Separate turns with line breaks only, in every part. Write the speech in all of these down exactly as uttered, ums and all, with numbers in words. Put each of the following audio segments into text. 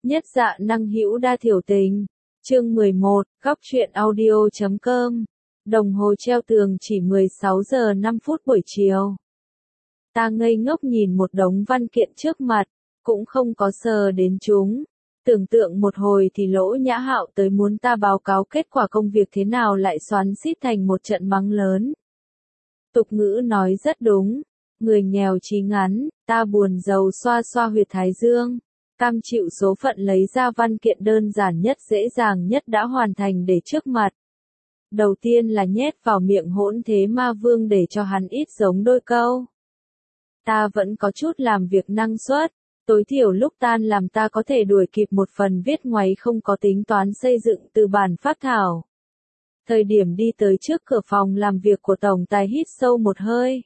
Nhất dạ năng hữu đa thiểu tình. Chương mười một, góc truyện audio chấm com. Đồng hồ treo tường chỉ mười sáu giờ năm phút buổi chiều. Ta ngây ngốc nhìn một đống văn kiện trước mặt, cũng không có sờ đến chúng. Tưởng tượng một hồi thì Lỗ Nhã Hạo tới muốn ta báo cáo kết quả công việc thế nào lại xoắn xít thành một trận mắng lớn. Tục ngữ nói rất đúng, người nghèo chí ngắn, ta buồn rầu xoa xoa huyệt thái dương. Cam chịu số phận lấy ra văn kiện đơn giản nhất dễ dàng nhất đã hoàn thành để trước mặt. Đầu tiên là nhét vào miệng Hỗn Thế Ma Vương để cho hắn ít giống đôi câu. Ta vẫn có chút làm việc năng suất, tối thiểu lúc tan làm ta có thể đuổi kịp một phần viết ngoáy không có tính toán xây dựng từ bản phác thảo. Thời điểm đi tới trước cửa phòng làm việc của tổng tài hít sâu một hơi.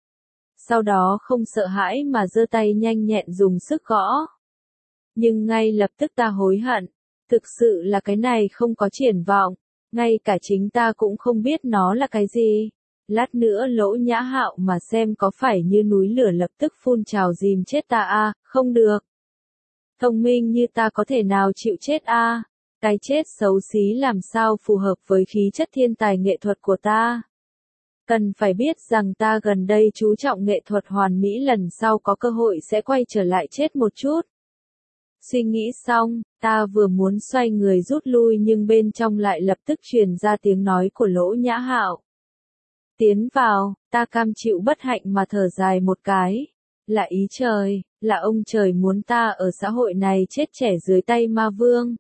Sau đó không sợ hãi mà giơ tay nhanh nhẹn dùng sức gõ. Nhưng ngay lập tức ta hối hận, thực sự là cái này không có triển vọng, ngay cả chính ta cũng không biết nó là cái gì. Lát nữa Lỗ Nhã Hạo mà xem có phải như núi lửa lập tức phun trào dìm chết ta a, à, không được. Thông minh như ta có thể nào chịu chết a? À? Cái chết xấu xí làm sao phù hợp với khí chất thiên tài nghệ thuật của ta? Cần phải biết rằng ta gần đây chú trọng nghệ thuật hoàn mỹ, lần sau có cơ hội sẽ quay trở lại chết một chút. Suy nghĩ xong, ta vừa muốn xoay người rút lui nhưng bên trong lại lập tức truyền ra tiếng nói của Lỗ Nhã Hạo. Tiến vào, ta cam chịu bất hạnh mà thở dài một cái. Là ý trời, là ông trời muốn ta ở xã hội này chết trẻ dưới tay ma vương.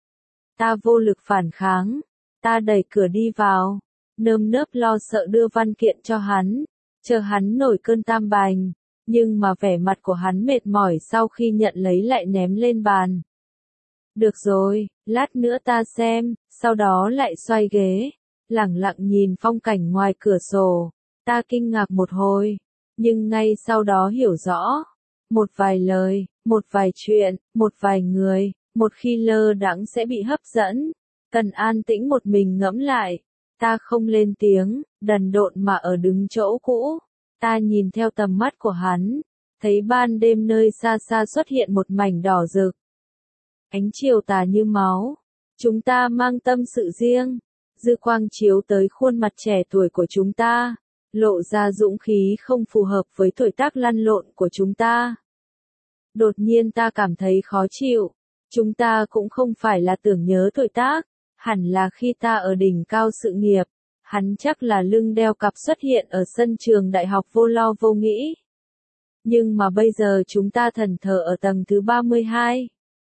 Ta vô lực phản kháng, ta đẩy cửa đi vào, nơm nớp lo sợ đưa văn kiện cho hắn, chờ hắn nổi cơn tam bành. Nhưng mà vẻ mặt của hắn mệt mỏi sau khi nhận lấy lại ném lên bàn. Được rồi, lát nữa ta xem, sau đó lại xoay ghế, lẳng lặng nhìn phong cảnh ngoài cửa sổ. Ta kinh ngạc một hồi, nhưng ngay sau đó hiểu rõ. Một vài lời, một vài chuyện, một vài người, một khi lơ đãng sẽ bị hấp dẫn. Cần an tĩnh một mình ngẫm lại. Ta không lên tiếng, đần độn mà ở đứng chỗ cũ. Ta nhìn theo tầm mắt của hắn, thấy ban đêm nơi xa xa xuất hiện một mảnh đỏ rực. Ánh chiều tà như máu, chúng ta mang tâm sự riêng, dư quang chiếu tới khuôn mặt trẻ tuổi của chúng ta, lộ ra dũng khí không phù hợp với tuổi tác lăn lộn của chúng ta. Đột nhiên ta cảm thấy khó chịu, chúng ta cũng không phải là tưởng nhớ tuổi tác, hẳn là khi ta ở đỉnh cao sự nghiệp. Hắn chắc là lưng đeo cặp xuất hiện ở sân trường đại học vô lo vô nghĩ. Nhưng mà bây giờ chúng ta thần thờ ở tầng thứ ba mươi hai.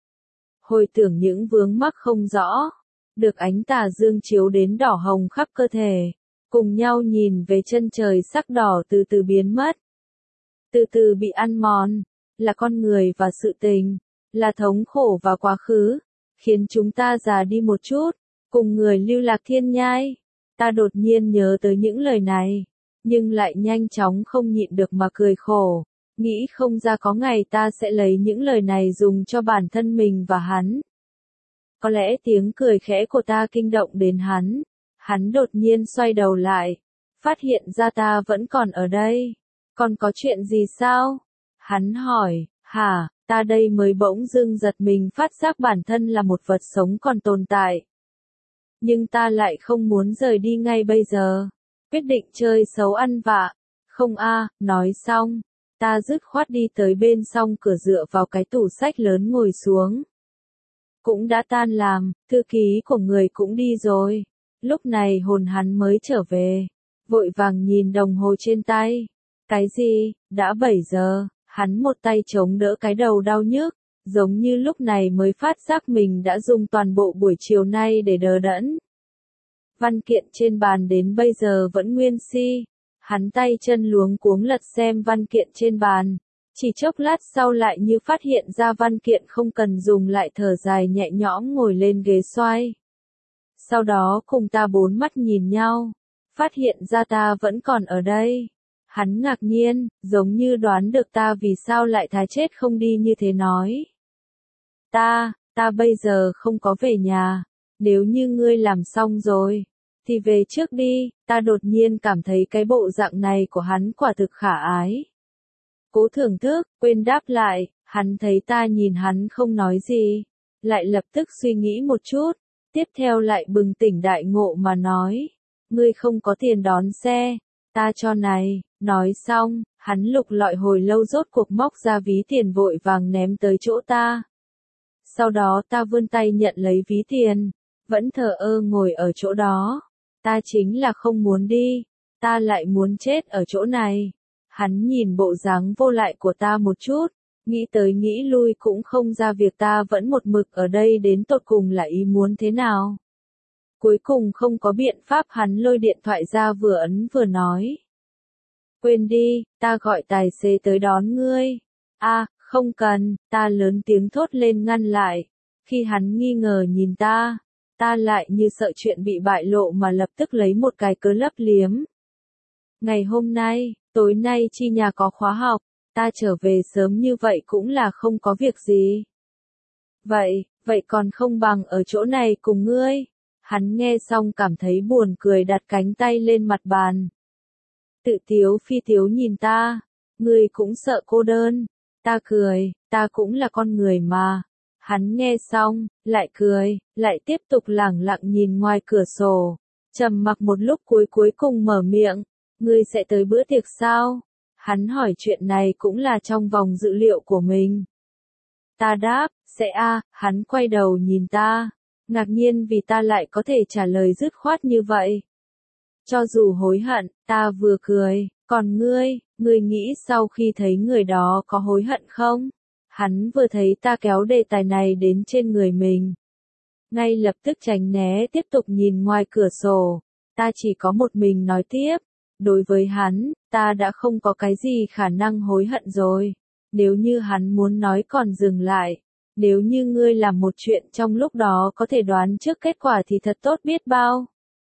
Hồi tưởng những vướng mắc không rõ, được ánh tà dương chiếu đến đỏ hồng khắp cơ thể, cùng nhau nhìn về chân trời sắc đỏ từ từ biến mất. Từ từ bị ăn mòn, là con người và sự tình, là thống khổ và quá khứ, khiến chúng ta già đi một chút, cùng người lưu lạc thiên nhai. Ta đột nhiên nhớ tới những lời này, nhưng lại nhanh chóng không nhịn được mà cười khổ, nghĩ không ra có ngày ta sẽ lấy những lời này dùng cho bản thân mình và hắn. Có lẽ tiếng cười khẽ của ta kinh động đến hắn, hắn đột nhiên xoay đầu lại, phát hiện ra ta vẫn còn ở đây. Còn có chuyện gì sao? Hắn hỏi, hả, ta đây mới bỗng dưng giật mình phát giác bản thân là một vật sống còn tồn tại. Nhưng ta lại không muốn rời đi ngay bây giờ. Quyết định chơi xấu ăn vạ. Không a, nói xong. Ta dứt khoát đi tới bên song cửa dựa vào cái tủ sách lớn ngồi xuống. Cũng đã tan làm, thư ký của người cũng đi rồi. Lúc này hồn hắn mới trở về. Vội vàng nhìn đồng hồ trên tay. Cái gì, đã bảy giờ, hắn một tay chống đỡ cái đầu đau nhức. Giống như lúc này mới phát giác mình đã dùng toàn bộ buổi chiều nay để đờ đẫn. Văn kiện trên bàn đến bây giờ vẫn nguyên si. Hắn tay chân luống cuống lật xem văn kiện trên bàn. Chỉ chốc lát sau lại như phát hiện ra văn kiện không cần dùng lại thở dài nhẹ nhõm ngồi lên ghế xoay. Sau đó cùng ta bốn mắt nhìn nhau. Phát hiện ra ta vẫn còn ở đây. Hắn ngạc nhiên, giống như đoán được ta vì sao lại thà chết không đi như thế nói. Ta, ta bây giờ không có về nhà, nếu như ngươi làm xong rồi, thì về trước đi. Ta đột nhiên cảm thấy cái bộ dạng này của hắn quả thực khả ái. Cố thưởng thức, quên đáp lại, hắn thấy ta nhìn hắn không nói gì, lại lập tức suy nghĩ một chút, tiếp theo lại bừng tỉnh đại ngộ mà nói, ngươi không có tiền đón xe, ta cho này, nói xong, hắn lục lọi hồi lâu rốt cuộc móc ra ví tiền vội vàng ném tới chỗ ta. Sau đó ta vươn tay nhận lấy ví tiền, vẫn thờ ơ ngồi ở chỗ đó, ta chính là không muốn đi, ta lại muốn chết ở chỗ này. Hắn nhìn bộ dáng vô lại của ta một chút, nghĩ tới nghĩ lui cũng không ra việc ta vẫn một mực ở đây đến tột cùng là ý muốn thế nào. Cuối cùng không có biện pháp hắn lôi điện thoại ra vừa ấn vừa nói. Quên đi, ta gọi tài xế tới đón ngươi. A, không cần, ta lớn tiếng thốt lên ngăn lại. Khi hắn nghi ngờ nhìn ta, ta lại như sợ chuyện bị bại lộ mà lập tức lấy một cái cớ lấp liếm. Ngày hôm nay, tối nay chi nhà có khóa học, ta trở về sớm như vậy cũng là không có việc gì. Vậy, vậy còn không bằng ở chỗ này cùng ngươi. Hắn nghe xong cảm thấy buồn cười đặt cánh tay lên mặt bàn. Tự tiếu phi tiếu nhìn ta, ngươi cũng sợ cô đơn. Ta cười, ta cũng là con người mà. Hắn nghe xong, lại cười, lại tiếp tục lẳng lặng nhìn ngoài cửa sổ. Trầm mặc một lúc cuối cuối cùng mở miệng, ngươi sẽ tới bữa tiệc sao? Hắn hỏi chuyện này cũng là trong vòng dự liệu của mình. Ta đáp, sẽ a. Hắn quay đầu nhìn ta, ngạc nhiên vì ta lại có thể trả lời dứt khoát như vậy. Cho dù hối hận, ta vừa cười, còn ngươi, ngươi nghĩ sau khi thấy người đó có hối hận không? Hắn vừa thấy ta kéo đề tài này đến trên người mình. Ngay lập tức tránh né tiếp tục nhìn ngoài cửa sổ, ta chỉ có một mình nói tiếp. Đối với hắn, ta đã không có cái gì khả năng hối hận rồi. Nếu như hắn muốn nói còn dừng lại. Nếu như ngươi làm một chuyện trong lúc đó có thể đoán trước kết quả thì thật tốt biết bao.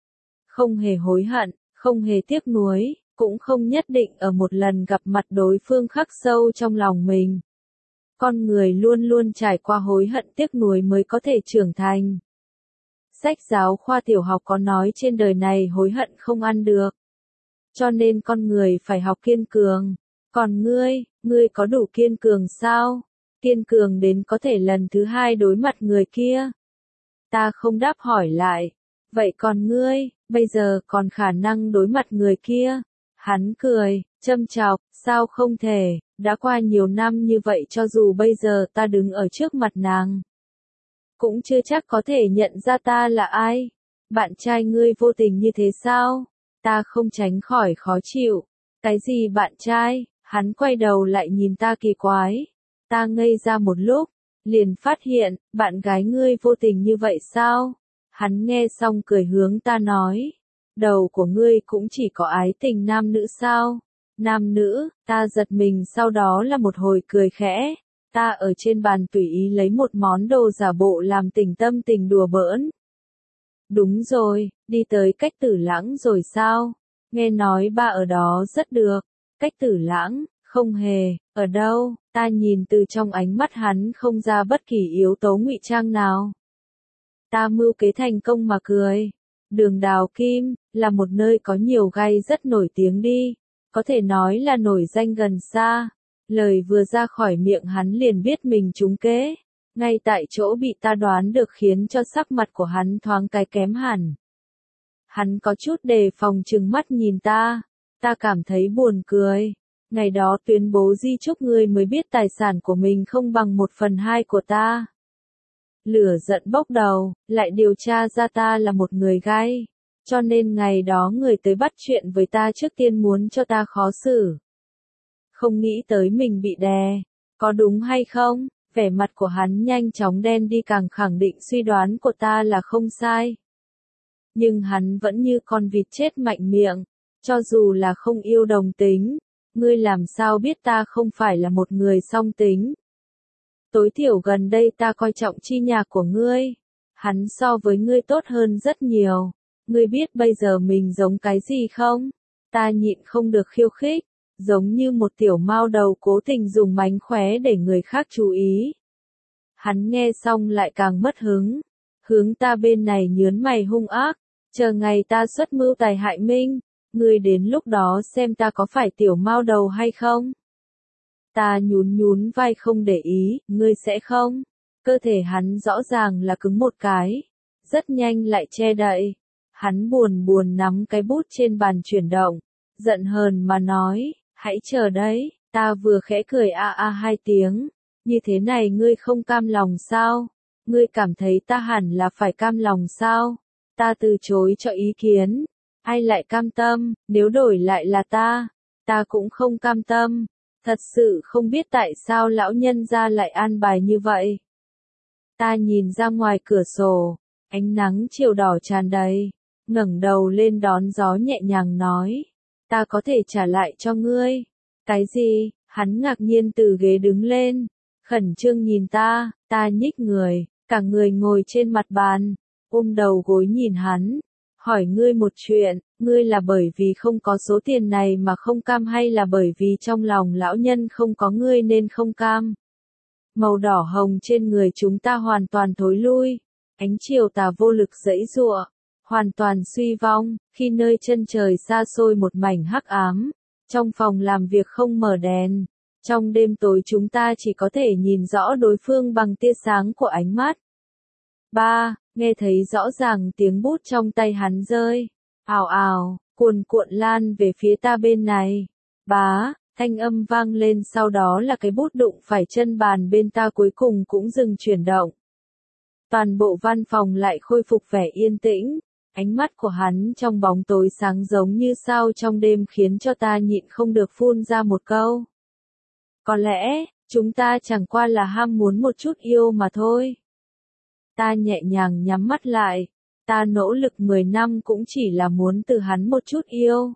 Không hề hối hận, không hề tiếc nuối, cũng không nhất định ở một lần gặp mặt đối phương khắc sâu trong lòng mình. Con người luôn luôn trải qua hối hận tiếc nuối mới có thể trưởng thành. Sách giáo khoa tiểu học có nói trên đời này hối hận không ăn được. Cho nên con người phải học kiên cường. Còn ngươi, ngươi có đủ kiên cường sao? Kiên cường đến có thể lần thứ hai đối mặt người kia. Ta không đáp hỏi lại. Vậy còn ngươi, bây giờ còn khả năng đối mặt người kia? Hắn cười, châm chọc, sao không thể, đã qua nhiều năm như vậy cho dù bây giờ ta đứng ở trước mặt nàng. Cũng chưa chắc có thể nhận ra ta là ai. Bạn trai ngươi vô tình như thế sao? Ta không tránh khỏi khó chịu. Cái gì bạn trai? Hắn quay đầu lại nhìn ta kỳ quái. Ta ngây ra một lúc, liền phát hiện, bạn gái ngươi vô tình như vậy sao? Hắn nghe xong cười hướng ta nói. Đầu của ngươi cũng chỉ có ái tình nam nữ sao? Nam nữ, ta giật mình sau đó là một hồi cười khẽ. Ta ở trên bàn tùy ý lấy một món đồ giả bộ làm tình tâm tình đùa bỡn. Đúng rồi, đi tới Cách Tử Lãng rồi sao? Nghe nói ba ở đó rất được. Cách Tử Lãng, không hề, ở đâu? Ta nhìn từ trong ánh mắt hắn không ra bất kỳ yếu tố ngụy trang nào. Ta mưu kế thành công mà cười. Đường Đào Kim, là một nơi có nhiều gai rất nổi tiếng đi. Có thể nói là nổi danh gần xa. Lời vừa ra khỏi miệng hắn liền biết mình trúng kế. Ngay tại chỗ bị ta đoán được khiến cho sắc mặt của hắn thoáng cái kém hẳn. Hắn có chút đề phòng trừng mắt nhìn ta. Ta cảm thấy buồn cười. Ngày đó tuyên bố di chúc ngươi mới biết tài sản của mình không bằng một phần hai của ta. Lửa giận bốc đầu, lại điều tra ra ta là một người gay. Cho nên ngày đó người tới bắt chuyện với ta trước tiên muốn cho ta khó xử. Không nghĩ tới mình bị đè. Có đúng hay không? Vẻ mặt của hắn nhanh chóng đen đi càng khẳng định suy đoán của ta là không sai. Nhưng hắn vẫn như con vịt chết mạnh miệng. Cho dù là không yêu đồng tính. Ngươi làm sao biết ta không phải là một người song tính? Tối thiểu gần đây ta coi trọng chi nhà của ngươi. Hắn so với ngươi tốt hơn rất nhiều. Ngươi biết bây giờ mình giống cái gì không? Ta nhịn không được khiêu khích. Giống như một tiểu mao đầu cố tình dùng mánh khóe để người khác chú ý. Hắn nghe xong lại càng mất hứng. Hướng ta bên này nhớn mày hung ác. Chờ ngày ta xuất mưu tài hại Minh. Ngươi đến lúc đó xem ta có phải tiểu mao đầu hay không? Ta nhún nhún vai không để ý, ngươi sẽ không? Cơ thể hắn rõ ràng là cứng một cái, rất nhanh lại che đậy. Hắn buồn buồn nắm cái bút trên bàn chuyển động, giận hờn mà nói, hãy chờ đấy, ta vừa khẽ cười a a hai tiếng, như thế này ngươi không cam lòng sao? Ngươi cảm thấy ta hẳn là phải cam lòng sao? Ta từ chối cho ý kiến, ai lại cam tâm, nếu đổi lại là ta, ta cũng không cam tâm, thật sự không biết tại sao lão nhân gia lại an bài như vậy. Ta nhìn ra ngoài cửa sổ, ánh nắng chiều đỏ tràn đầy, ngẩng đầu lên đón gió nhẹ nhàng nói, ta có thể trả lại cho ngươi. Cái gì? Hắn ngạc nhiên từ ghế đứng lên, khẩn trương nhìn ta, ta nhích người, cả người ngồi trên mặt bàn, ôm đầu gối nhìn hắn, hỏi ngươi một chuyện, ngươi là bởi vì không có số tiền này mà không cam hay là bởi vì trong lòng lão nhân không có ngươi nên không cam? Màu đỏ hồng trên người chúng ta hoàn toàn thối lui, ánh chiều tà vô lực giãy giụa, hoàn toàn suy vong, khi nơi chân trời xa xôi một mảnh hắc ám, trong phòng làm việc không mở đèn, trong đêm tối chúng ta chỉ có thể nhìn rõ đối phương bằng tia sáng của ánh mắt. Ba, nghe thấy rõ ràng tiếng bút trong tay hắn rơi, ào ào, cuồn cuộn lan về phía ta bên này. Bá, thanh âm vang lên sau đó là cái bút đụng phải chân bàn bên ta cuối cùng cũng dừng chuyển động. Toàn bộ văn phòng lại khôi phục vẻ yên tĩnh, ánh mắt của hắn trong bóng tối sáng giống như sao trong đêm khiến cho ta nhịn không được phun ra một câu. Có lẽ, chúng ta chẳng qua là ham muốn một chút yêu mà thôi. Ta nhẹ nhàng nhắm mắt lại, ta nỗ lực mười năm cũng chỉ là muốn từ hắn một chút yêu.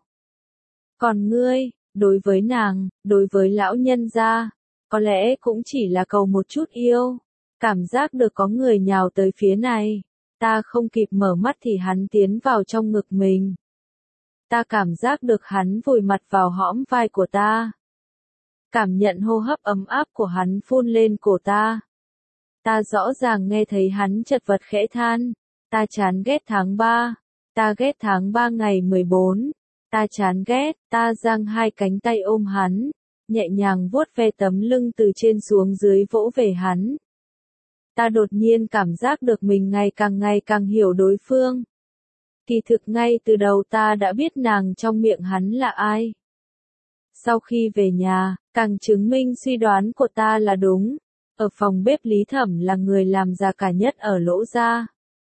Còn ngươi, đối với nàng, đối với lão nhân gia, có lẽ cũng chỉ là cầu một chút yêu. Cảm giác được có người nhào tới phía này, ta không kịp mở mắt thì hắn tiến vào trong ngực mình. Ta cảm giác được hắn vùi mặt vào hõm vai của ta. Cảm nhận hô hấp ấm áp của hắn phun lên cổ ta. Ta rõ ràng nghe thấy hắn chật vật khẽ than, ta chán ghét tháng ba, ta ghét tháng ba ngày mười bốn, ta chán ghét, ta giang hai cánh tay ôm hắn, nhẹ nhàng vuốt ve tấm lưng từ trên xuống dưới vỗ về hắn. Ta đột nhiên cảm giác được mình ngày càng ngày càng hiểu đối phương. Kỳ thực ngay từ đầu ta đã biết nàng trong miệng hắn là ai. Sau khi về nhà, càng chứng minh suy đoán của ta là đúng. Ở phòng bếp Lý Thẩm là người làm già cả nhất ở Lỗ gia.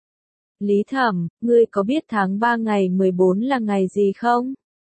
Lý Thẩm, ngươi có biết tháng ba ngày mười bốn là ngày gì không?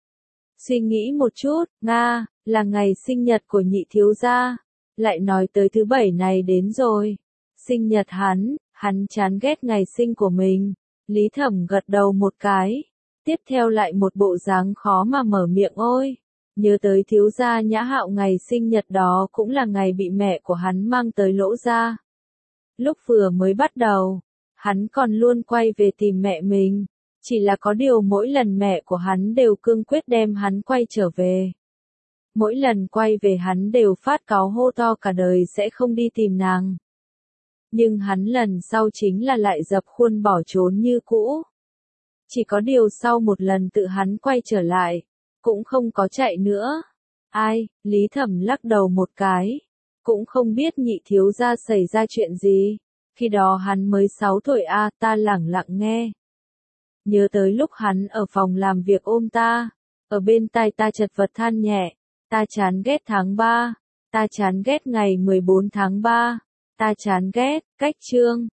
Suy nghĩ một chút, Nga, là ngày sinh nhật của nhị thiếu gia. Lại nói tới thứ bảy này đến rồi. Sinh nhật hắn, hắn chán ghét ngày sinh của mình. Lý Thẩm gật đầu một cái. Tiếp theo lại một bộ dáng khó mà mở miệng ôi. Nhớ tới thiếu gia Nhã Hạo ngày sinh nhật đó cũng là ngày bị mẹ của hắn mang tới Lỗ gia. Lúc vừa mới bắt đầu, hắn còn luôn quay về tìm mẹ mình. Chỉ là có điều mỗi lần mẹ của hắn đều cương quyết đem hắn quay trở về. Mỗi lần quay về hắn đều phát cáu hô to cả đời sẽ không đi tìm nàng. Nhưng hắn lần sau chính là lại dập khuôn bỏ trốn như cũ. Chỉ có điều sau một lần tự hắn quay trở lại, cũng không có chạy nữa. Ai, Lý Thẩm lắc đầu một cái. Cũng không biết nhị thiếu gia xảy ra chuyện gì. Khi đó hắn mới sáu tuổi a à, ta lẳng lặng nghe. Nhớ tới lúc hắn ở phòng làm việc ôm ta. Ở bên tai ta chật vật than nhẹ. Ta chán ghét tháng ba. Ta chán ghét ngày mười bốn tháng ba. Ta chán ghét, cách chương.